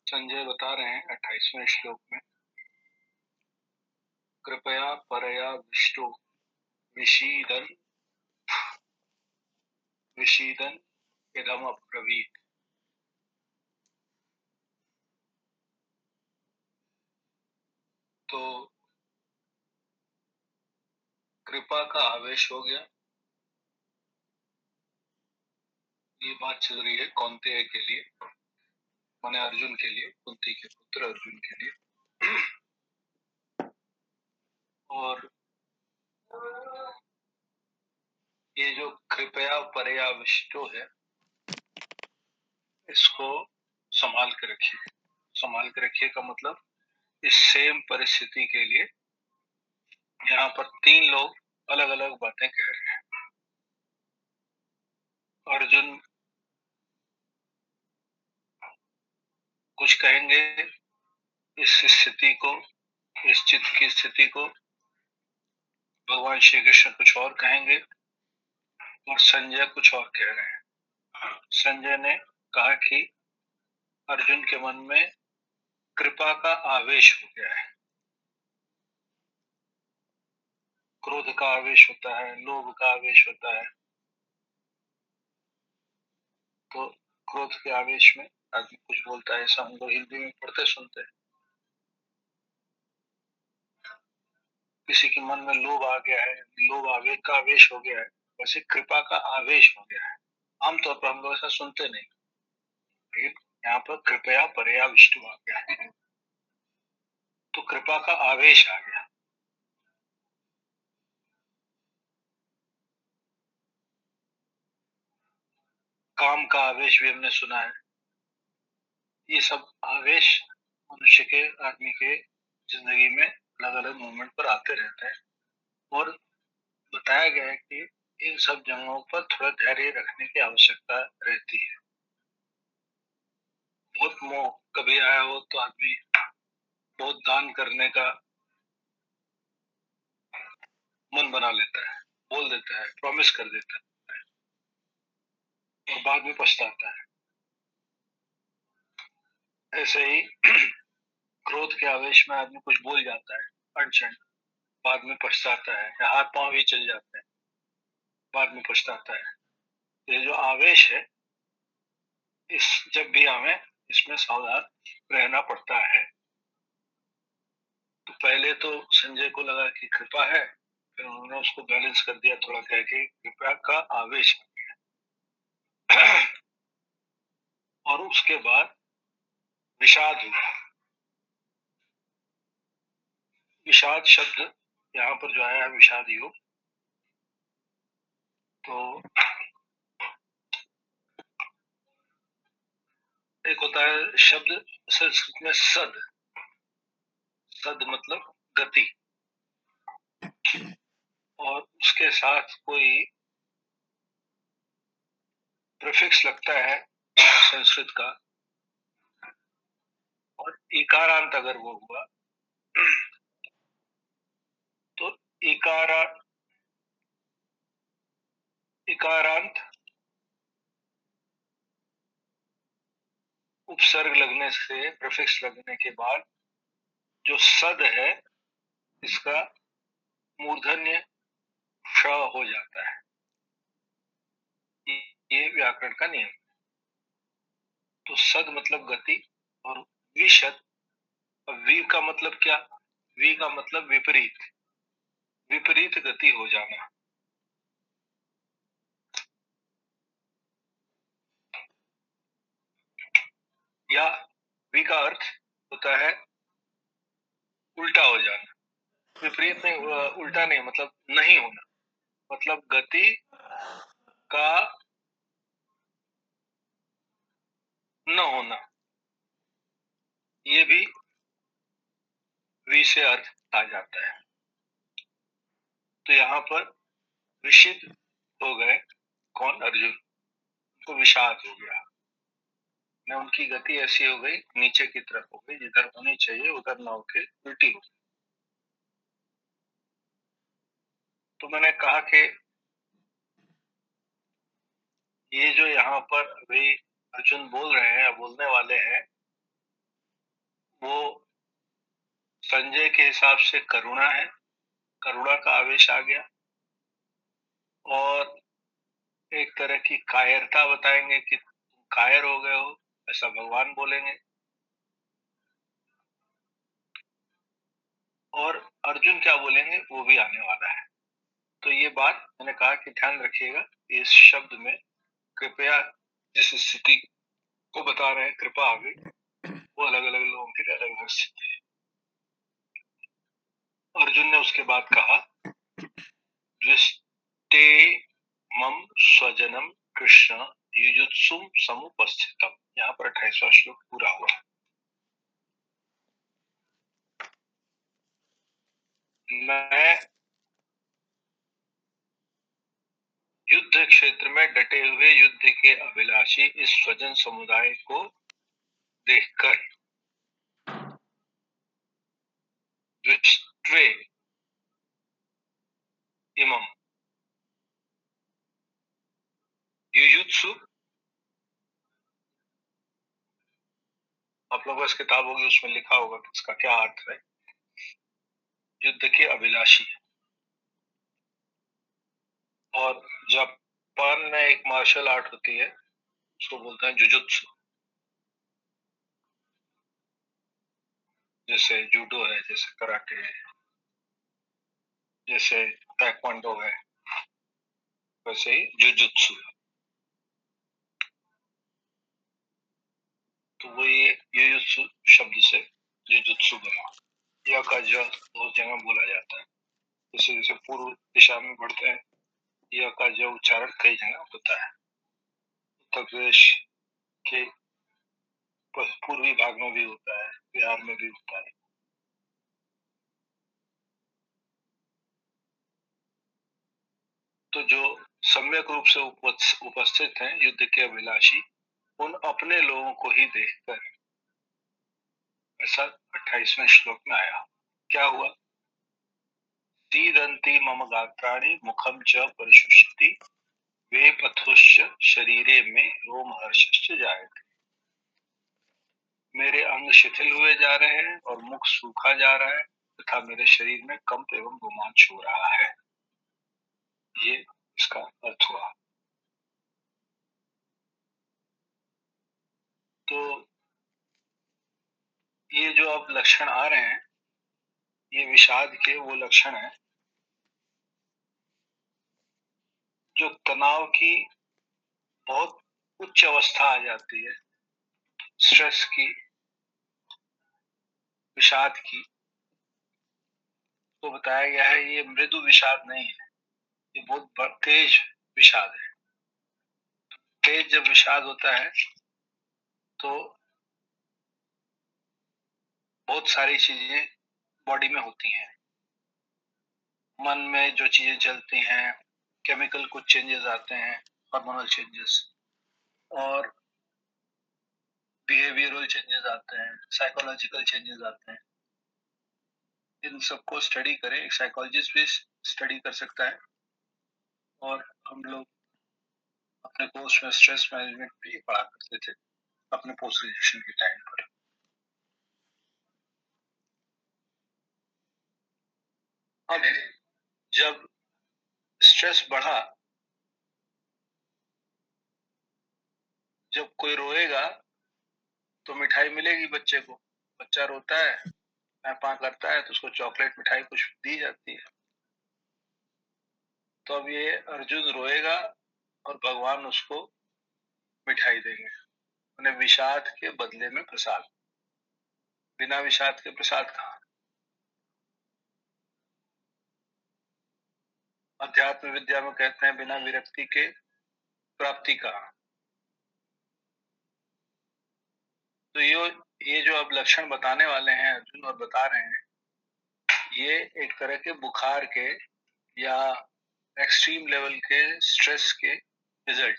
संजय बता रहे हैं 28वें श्लोक में, कृपया परया विष्टो विषीदन विषीदन इदम अब्रवीत। तो कृपा का आवेश हो गया। ये बात चल रही है कौन्तेय के लिए, माने अर्जुन के लिए, कुंती के पुत्र अर्जुन के लिए। और ये जो कृपया परया विष्टो है, इसको संभाल के रखिए। संभाल के रखिए का मतलब इस सेम परिस्थिति के लिए यहाँ पर तीन लोग अलग अलग बातें कह रहे हैं। अर्जुन कुछ कहेंगे इस स्थिति को, इस चित्त की स्थिति को, भगवान श्री कृष्ण कुछ और कहेंगे और संजय कुछ और कह रहे हैं। संजय ने कहा कि अर्जुन के मन में कृपा का आवेश हो गया है। क्रोध का आवेश होता है, लोभ का आवेश होता है। तो क्रोध के आवेश में आदमी कुछ बोलता है, ऐसा हम लोग हिंदी में पढ़ते सुनते हैं। किसी के मन में लोभ आ गया है, लोभ आवेग का आवेश हो गया है, वैसे कृपा का आवेश हो गया है। आमतौर पर हम लोग ऐसा सुनते नहीं, लेकिन यहाँ पर कृपया परया विष्टु आ गया है, तो कृपा का आवेश आ गया। काम का आवेश भी हमने सुना है। ये सब आवेश मनुष्य के, आदमी के जिंदगी में अलग अलग मोमेंट पर आते रहते हैं। और बताया गया है कि इन सब जगहों पर थोड़ा धैर्य रखने की आवश्यकता रहती है। बहुत मोह कभी आया हो तो आदमी बहुत दान करने का मन बना लेता है, बोल देता है, प्रॉमिस कर देता है और बाद में पछताता है। ऐसे ही क्रोध के आवेश में आदमी कुछ बोल जाता है अड़चन, बाद में पछताता है, या हाथ पांव भी चल जाते हैं, बाद में पछताता है। ये जो आवेश है, इस जब भी हमें इसमें सावधान रहना पड़ता है। तो पहले तो संजय को लगा कि कृपा है, फिर उन्होंने उसको बैलेंस कर दिया थोड़ा, कह के कृपा का आवेश। और उसके बाद विषाद हुआ। विषाद शब्द यहाँ पर जो आया है, विषाद योग, तो एक होता है शब्द संस्कृत में सद। सद मतलब गति, और उसके साथ कोई प्रीफिक्स लगता है संस्कृत का, और इकारांत अगर वो हुआ तो इकारांत उपसर्ग लगने से, प्रीफिक्स लगने के बाद जो सद है, इसका मूर्धन्य श हो जाता है। ये व्याकरण का नियम। तो सद मतलब गति, और विशद, वी का मतलब क्या? वी का मतलब विपरीत, विपरीत गति हो जाना। या वी का अर्थ होता है उल्टा हो जाना। विपरीत नहीं, उल्टा नहीं, मतलब नहीं होना, मतलब गति का न होना। ये भी वी से अर्थ आ जाता है। तो यहाँ पर विषिद हो गए कौन? अर्जुन। तो विषाद हो गया, न उनकी गति ऐसी हो गई, नीचे की तरफ हो गई, जिधर होनी चाहिए उधर न होके उल्टी हो गई। तो मैंने कहा कि ये जो यहाँ पर अभी अर्जुन बोल रहे हैं, बोलने वाले हैं, वो संजय के हिसाब से करुणा है, करुणा का आवेश आ गया, और एक तरह की कायरता बताएंगे कि तुम कायर हो गए हो, ऐसा भगवान बोलेंगे। और अर्जुन क्या बोलेंगे वो भी आने वाला है। तो ये बात मैंने कहा कि ध्यान रखिएगा, इस शब्द में कृपया जिस स्थिति को बता रहे हैं, कृपा आ गई, वो अलग अलग लोगों की अलग अलग स्थिति है। अर्जुन ने उसके बाद कहा, दृष्टे मम स्वजनम कृष्ण युजुत्सुम समुपस्थितम। यहाँ पर 28वां श्लोक पूरा हुआ। मैं युद्ध क्षेत्र में डटे हुए युद्ध के अभिलाषी इस स्वजन समुदाय को देखकर दृष्ट्वे इमम युजुत्सु, आप लोगों की किताब होगी उसमें लिखा होगा कि इसका क्या अर्थ है। युद्ध के अभिलाषी, और जापान में एक मार्शल आर्ट होती है उसको बोलते हैं जुजुत्सु, जैसे जूडो है, जैसे कराटे है, जैसे ताइक्वांडो है, वैसे ही जुजुत्सु। तो वो ये युजुत्सु शब्द से जुजुत्सु बना। यह का ज बहुत जगह बोला जाता है, जैसे जैसे पूर्व दिशा में बढ़ते हैं यह का ज उच्चारण कई जगह होता है। उत्तर प्रदेश के पूर्वी भाग में भी होता है, बिहार में भी होता है। तो जो सम्यक रूप से उपस्थित हैं युद्ध के अभिलाषी, उन अपने लोगों को ही देखकर ऐसा 28वें श्लोक में आया। क्या हुआ? सीदंती मम गात्राणि मुखम च परिशुष्यति वे पथुश्च शरीरे में रोमहर्षश्च जायते। मेरे अंग शिथिल हुए जा रहे हैं और मुख सूखा जा रहा है तथा मेरे शरीर में कंप एवं रोमांच हो रहा है। ये इसका अर्थ हुआ। तो ये जो अब लक्षण आ रहे हैं ये विषाद के वो लक्षण हैं जो तनाव की बहुत उच्च अवस्था आ जाती है, स्ट्रेस की, विषाद की। तो बताया गया है ये मृदु विषाद नहीं है, ये बहुत तेज विषाद है। तेज जब विषाद होता है तो बहुत सारी चीजें बॉडी में होती हैं, मन में जो चीजें चलती हैं, केमिकल कुछ चेंजेस आते हैं, हार्मोनल चेंजेस, और बिहेवियरल चेंजेस आते हैं, साइकोलॉजिकल चेंजेस आते हैं। इन सबको स्टडी करें, एक साइकोलॉजिस्ट भी स्टडी कर सकता है। और हम लोग अपने कोर्स में स्ट्रेस मैनेजमेंट भी पढ़ा करते थे अपने पोस्ट ग्रेजुएशन के टाइम पर। अब जब स्ट्रेस बढ़ा, जब कोई रोएगा तो मिठाई मिलेगी बच्चे को, बच्चा रोता है पा करता है तो उसको चॉकलेट मिठाई कुछ दी जाती है। तो अब ये अर्जुन रोएगा और भगवान उसको मिठाई देंगे, उन्हें विषाद के बदले में प्रसाद। बिना विषाद के प्रसाद कहाँ? अध्यात्म विद्या में कहते हैं बिना विरक्ति के प्राप्ति कहाँ। तो ये जो अब लक्षण बताने वाले हैं अर्जुन और बता रहे हैं, ये एक तरह के बुखार के या एक्सट्रीम लेवल के स्ट्रेस के रिजल्ट।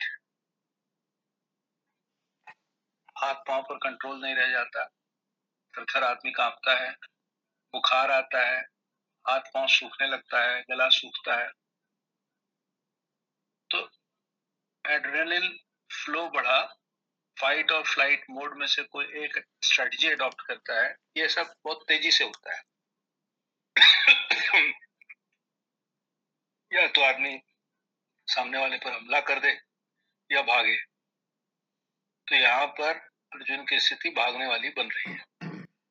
हाथ पांव पर कंट्रोल नहीं रह जाता, थर-थर आदमी कांपता है, बुखार आता है, हाथ पांव सूखने लगता है, गला सूखता है। तो एड्रेनलिन फ्लो बढ़ा, फाइट और फ्लाइट मोड में से कोई एक स्ट्रेटजी अडॉप्ट करता है, ये सब बहुत तेजी से होता है। या तो आदमी सामने वाले पर हमला कर दे या भागे। तो यहाँ पर अर्जुन की स्थिति भागने वाली बन रही है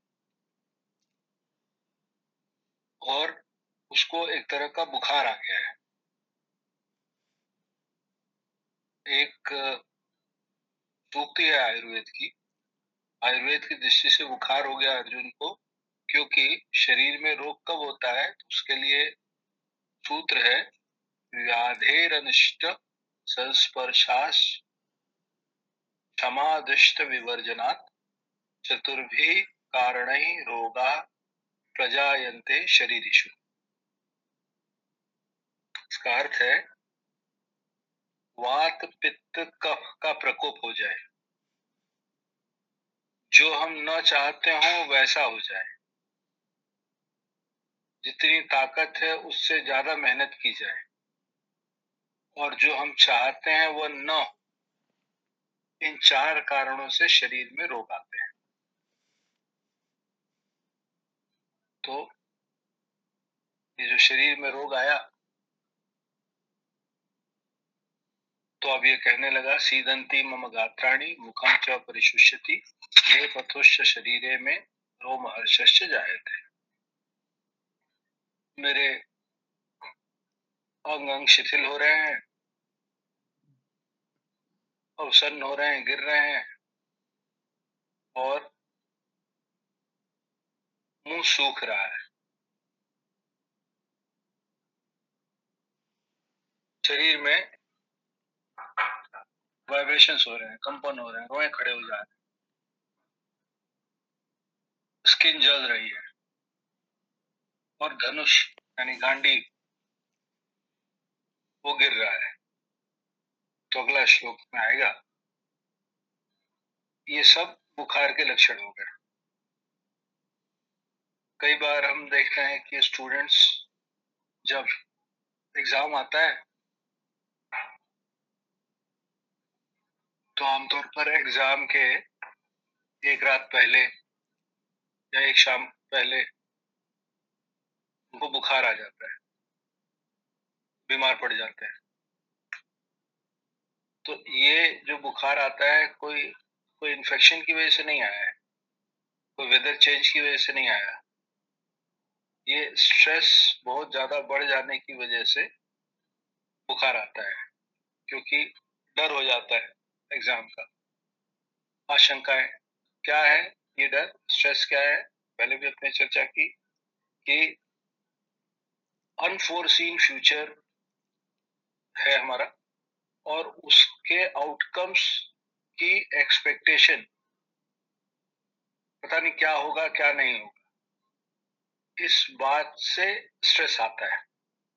और उसको एक तरह का बुखार आ गया है। एक सूक्ति है आयुर्वेद की, आयुर्वेद की दृष्टि से बुखार हो गया अर्जुन को, क्योंकि शरीर में रोग कब होता है तो उसके लिए सूत्र है व्याधेरनिष्ट संस्पर्शास क्षमादिष्ट विवर्जनात् चतुर्भिः कारणैः रोगा प्रजायन्ते शरीरिषु। इसका अर्थ है वात पित्त कफ का प्रकोप हो जाए, जो हम न चाहते हो वैसा हो जाए, जितनी ताकत है उससे ज्यादा मेहनत की जाए, और जो हम चाहते हैं वो न हो। इन 4 कारणों से शरीर में रोग आते हैं। तो ये जो शरीर में रोग आया, तो अब ये कहने लगा सीदंती मम गात्राणि मुखम च परिशुष्यति ये पथुश्च शरीरे में रोम हर्षश्च जायते। मेरे अंग अंग शिथिल हो रहे हैं, अवसन्न हो रहे हैं, गिर रहे हैं, और मुंह सूख रहा है। शरीर में वाइब्रेशंस हो रहे हैं, कंपन हो रहे हैं, रोए खड़े हो जा रहे हैं, स्किन जल रही है, और धनुष यानी गांडी वो गिर रहा है। तो अगला श्लोक में आएगा, ये सब बुखार के लक्षण हो गए। कई बार हम देखते हैं कि स्टूडेंट्स जब एग्जाम आता है तो आमतौर पर एग्जाम के एक रात पहले या एक शाम पहले उनको बुखार आ जाता है, बीमार पड़ जाते हैं। तो ये जो बुखार आता है कोई इन्फेक्शन की वजह से नहीं आया है, कोई वेदर चेंज की वजह से नहीं आया, ये स्ट्रेस बहुत ज्यादा बढ़ जाने की वजह से बुखार आता है, क्योंकि डर हो जाता है एग्जाम का। आशंकाएं क्या है, ये डर स्ट्रेस क्या है, पहले भी अपने चर्चा की कि अनफोरसीन फ्यूचर है हमारा, और उसके आउटकम्स की एक्सपेक्टेशन, पता नहीं क्या होगा क्या नहीं होगा, इस बात से स्ट्रेस आता है।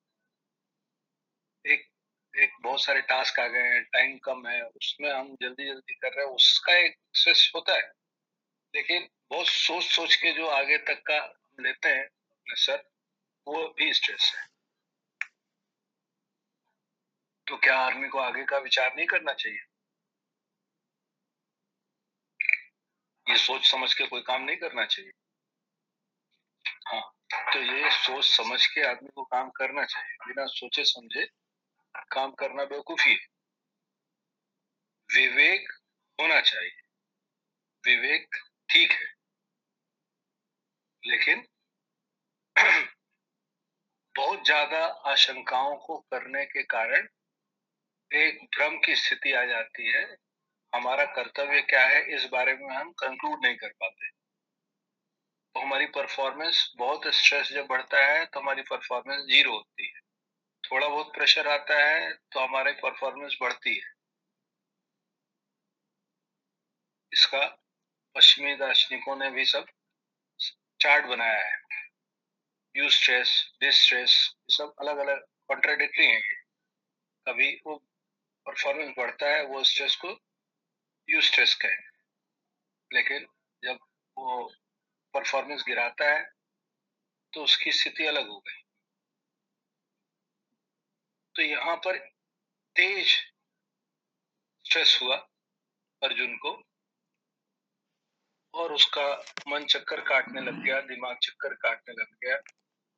एक एक बहुत सारे टास्क आ गए हैं, टाइम कम है, उसमें हम जल्दी जल्दी कर रहे हैं, उसका एक स्ट्रेस होता है। लेकिन बहुत सोच सोच के जो आगे तक का हम लेते हैं अपने सर, वो भी स्ट्रेस है। तो क्या आदमी को आगे का विचार नहीं करना चाहिए? ये सोच समझ के कोई काम नहीं करना चाहिए? हाँ, तो ये सोच समझ के आदमी को काम करना चाहिए, बिना सोचे समझे काम करना बेवकूफी है। विवेक होना चाहिए, विवेक ठीक है, लेकिन बहुत ज्यादा आशंकाओं को करने के कारण एक भ्रम की स्थिति आ जाती है। हमारा कर्तव्य क्या है इस बारे में हम कंक्लूड नहीं कर पाते, तो हमारी परफॉर्मेंस, बहुत स्ट्रेस जब बढ़ता है तो हमारी परफॉर्मेंस जीरो होती है, थोड़ा बहुत प्रेशर आता है तो हमारी परफॉर्मेंस बढ़ती है। इसका पश्चिमी दार्शनिकों ने भी सब चार्ट बनाया है, यू स्ट्रेस, डिस्ट्रेस, सब अलग अलग कॉन्ट्राडिक्टरी है। कभी वो परफॉर्मेंस बढ़ता है, वो स्ट्रेस को यू स्ट्रेस कहें, लेकिन जब वो परफॉर्मेंस गिराता है तो उसकी स्थिति अलग हो गई। तो यहाँ पर तेज स्ट्रेस हुआ अर्जुन को, और उसका मन चक्कर काटने लग गया, दिमाग चक्कर काटने लग गया।